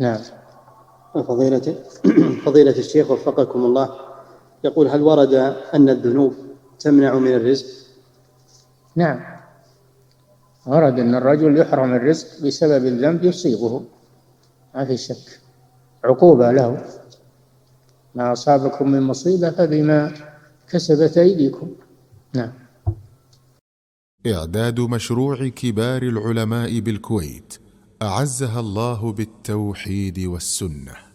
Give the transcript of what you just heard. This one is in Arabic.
نعم. فضيلة الشيخ وفقكم الله، يقول: هل ورد أن الذنوب تمنع من الرزق؟ نعم، ورد أن الرجل يحرم الرزق بسبب الذنب يصيبه، ما في شك، عقوبة له. ما أصابكم من مصيبة فبما كسبت أيديكم. نعم. إعداد مشروع كبار العلماء بالكويت أعزها الله بالتوحيد والسنة.